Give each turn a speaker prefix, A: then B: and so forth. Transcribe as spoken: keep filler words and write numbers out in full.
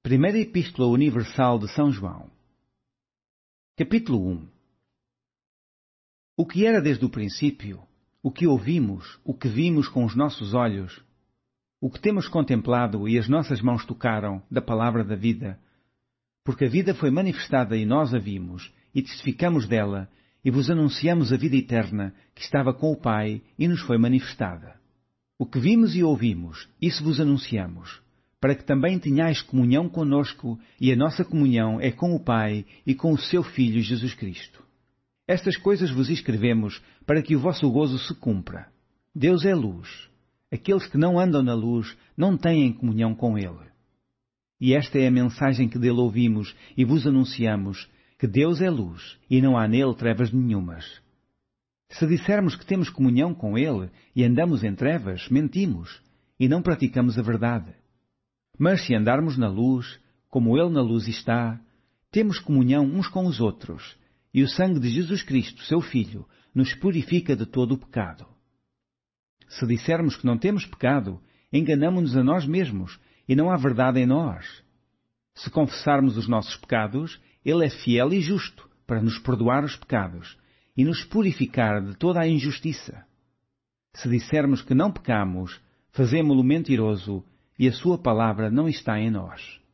A: Primeira Epístola Universal de São João. Capítulo um. O que era desde o princípio, o que ouvimos, o que vimos com os nossos olhos, o que temos contemplado e as nossas mãos tocaram da palavra da vida, porque a vida foi manifestada e nós a vimos, e testificamos dela, e vos anunciamos a vida eterna que estava com o Pai e nos foi manifestada. O que vimos e ouvimos, isso vos anunciamos, para que também tenhais comunhão conosco, e a nossa comunhão é com o Pai e com o seu Filho Jesus Cristo. Estas coisas vos escrevemos para que o vosso gozo se cumpra. Deus é luz. Aqueles que não andam na luz não têm comunhão com Ele. E esta é a mensagem que dele ouvimos e vos anunciamos, que Deus é luz e não há nele trevas nenhumas. Se dissermos que temos comunhão com Ele e andamos em trevas, mentimos e não praticamos a verdade. Mas se andarmos na luz, como Ele na luz está, temos comunhão uns com os outros, e o sangue de Jesus Cristo, seu Filho, nos purifica de todo o pecado. Se dissermos que não temos pecado, enganamo-nos a nós mesmos, e não há verdade em nós. Se confessarmos os nossos pecados, Ele é fiel e justo para nos perdoar os pecados e nos purificar de toda a injustiça. Se dissermos que não pecamos, fazemo-lo mentiroso, e a sua palavra não está em nós.